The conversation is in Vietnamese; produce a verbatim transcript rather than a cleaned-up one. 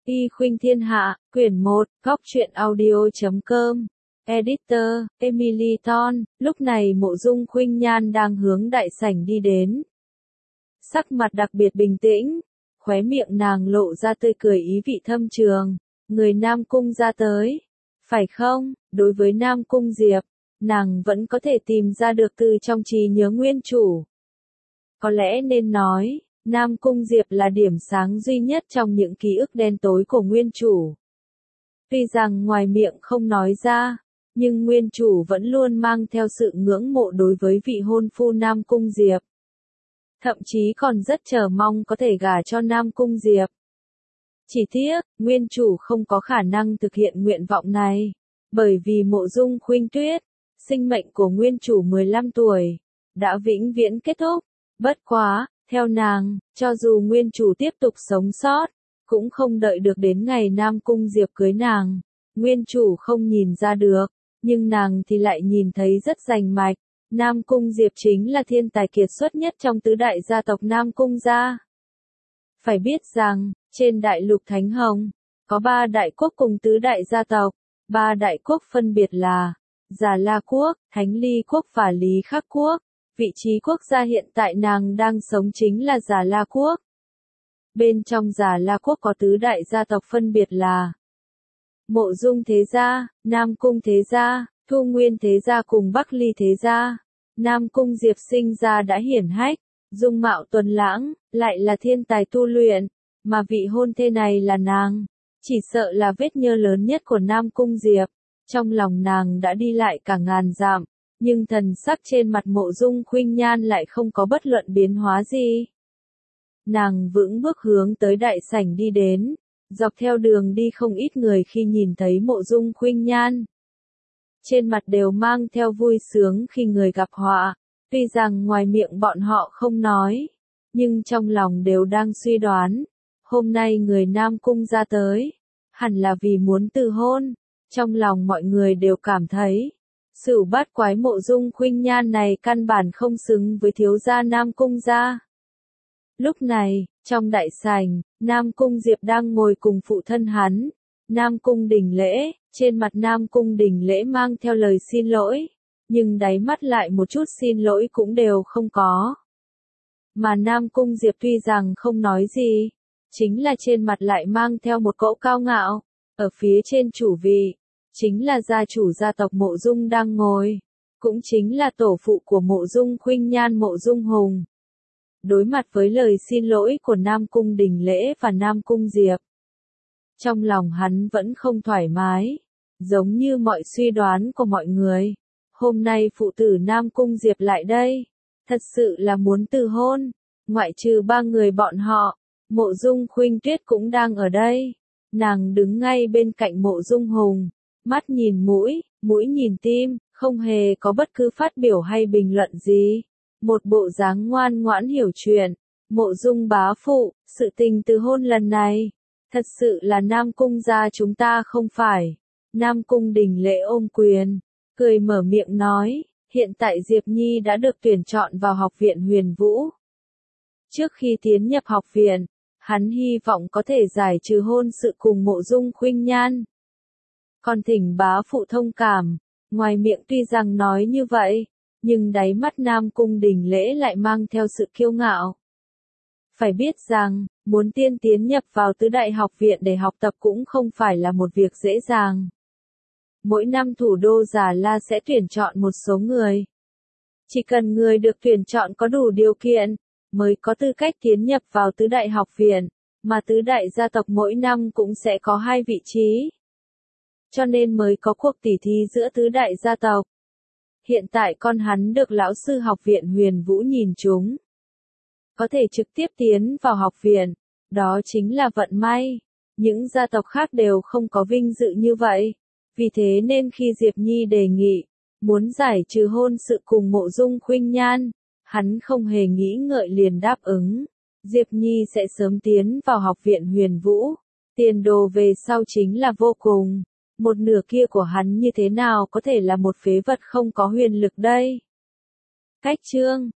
Y Khuynh Thiên Hạ, quyển một, góc truyện audio chấm com. Editor, Emily Thorne. Lúc này Mộ Dung Khuynh Nhan đang hướng đại sảnh đi đến. Sắc mặt đặc biệt bình tĩnh, khóe miệng nàng lộ ra tươi cười ý vị thâm trường. Người Nam Cung ra tới, phải không? Đối với Nam Cung Diệp, nàng vẫn có thể tìm ra được từ trong trí nhớ nguyên chủ. Có lẽ nên nói, Nam Cung Diệp là điểm sáng duy nhất trong những ký ức đen tối của nguyên chủ. Tuy rằng ngoài miệng không nói ra, nhưng nguyên chủ vẫn luôn mang theo sự ngưỡng mộ đối với vị hôn phu Nam Cung Diệp. Thậm chí còn rất chờ mong có thể gả cho Nam Cung Diệp. Chỉ tiếc, nguyên chủ không có khả năng thực hiện nguyện vọng này, bởi vì Mộ Dung Khuynh Tuyết, sinh mệnh của nguyên chủ mười lăm tuổi, đã vĩnh viễn kết thúc. Bất quá, theo nàng, cho dù nguyên chủ tiếp tục sống sót, cũng không đợi được đến ngày Nam Cung Diệp cưới nàng. Nguyên chủ không nhìn ra được, nhưng nàng thì lại nhìn thấy rất rành mạch. Nam Cung Diệp chính là thiên tài kiệt xuất nhất trong tứ đại gia tộc Nam Cung gia. Phải biết rằng, trên đại lục Thánh Hồng, có ba đại quốc cùng tứ đại gia tộc. Ba đại quốc phân biệt là Già La Quốc, Thánh Ly Quốc và Lý Khắc Quốc. Vị trí quốc gia hiện tại nàng đang sống chính là Già La Quốc. Bên trong Già La Quốc có tứ đại gia tộc phân biệt là Mộ Dung Thế Gia, Nam Cung Thế Gia, Thu Nguyên Thế Gia cùng Bắc Ly Thế Gia. Nam Cung Diệp sinh ra đã hiển hách, dung mạo tuấn lãng, lại là thiên tài tu luyện, mà vị hôn thê này là nàng. Chỉ sợ là vết nhơ lớn nhất của Nam Cung Diệp. Trong lòng nàng đã đi lại cả ngàn dặm, nhưng thần sắc trên mặt Mộ Dung Khuynh Nhan lại không có bất luận biến hóa gì. Nàng vững bước hướng tới đại sảnh đi đến, dọc theo đường đi không ít người khi nhìn thấy Mộ Dung Khuynh Nhan. Trên mặt đều mang theo vui sướng khi người gặp họa, tuy rằng ngoài miệng bọn họ không nói, nhưng trong lòng đều đang suy đoán, hôm nay người Nam Cung ra tới, hẳn là vì muốn từ hôn. Trong lòng mọi người đều cảm thấy, Sửu Bát Quái Mộ Dung Khuynh Nhan này căn bản không xứng với thiếu gia Nam Cung gia. Lúc này, trong đại sảnh, Nam Cung Diệp đang ngồi cùng phụ thân hắn, Nam Cung Đình Lễ, trên mặt Nam Cung Đình Lễ mang theo lời xin lỗi, nhưng đáy mắt lại một chút xin lỗi cũng đều không có. Mà Nam Cung Diệp tuy rằng không nói gì, chính là trên mặt lại mang theo một cỗ cao ngạo, ở phía trên chủ vị, chính là gia chủ gia tộc Mộ Dung đang ngồi, cũng chính là tổ phụ của Mộ Dung Khuynh Nhan Mộ Dung Hùng. Đối mặt với lời xin lỗi của Nam Cung Đình Lễ và Nam Cung Diệp, trong lòng hắn vẫn không thoải mái, giống như mọi suy đoán của mọi người. Hôm nay phụ tử Nam Cung Diệp lại đây, thật sự là muốn từ hôn, ngoại trừ ba người bọn họ, Mộ Dung Khuynh Tuyết cũng đang ở đây. Nàng đứng ngay bên cạnh Mộ Dung Hùng, mắt nhìn mũi, mũi nhìn tim, không hề có bất cứ phát biểu hay bình luận gì. Một bộ dáng ngoan ngoãn hiểu chuyện. Mộ Dung bá phụ, sự tình từ hôn lần này, thật sự là Nam Cung gia chúng ta không phải. Nam Cung Đình Lễ ôm quyền, cười mở miệng nói, hiện tại Diệp Nhi đã được tuyển chọn vào học viện Huyền Vũ. Trước khi tiến nhập học viện, hắn hy vọng có thể giải trừ hôn sự cùng Mộ Dung Khuynh Nhan. Còn thỉnh bá phụ thông cảm, ngoài miệng tuy rằng nói như vậy, nhưng đáy mắt Nam Cung Đình Lễ lại mang theo sự kiêu ngạo. Phải biết rằng, muốn tiên tiến nhập vào tứ đại học viện để học tập cũng không phải là một việc dễ dàng. Mỗi năm thủ đô Già La sẽ tuyển chọn một số người. Chỉ cần người được tuyển chọn có đủ điều kiện, mới có tư cách tiến nhập vào tứ đại học viện, mà tứ đại gia tộc mỗi năm cũng sẽ có hai vị trí. Cho nên mới có cuộc tỉ thí giữa tứ đại gia tộc. Hiện tại con hắn được lão sư học viện Huyền Vũ nhìn trúng, có thể trực tiếp tiến vào học viện, đó chính là vận may. Những gia tộc khác đều không có vinh dự như vậy. Vì thế nên khi Diệp Nhi đề nghị, muốn giải trừ hôn sự cùng Mộ Dung Khuynh Nhan, hắn không hề nghĩ ngợi liền đáp ứng. Diệp Nhi sẽ sớm tiến vào học viện Huyền Vũ, tiền đồ về sau chính là vô cùng. Một nửa kia của hắn như thế nào có thể là một phế vật không có huyền lực đây. Cách chương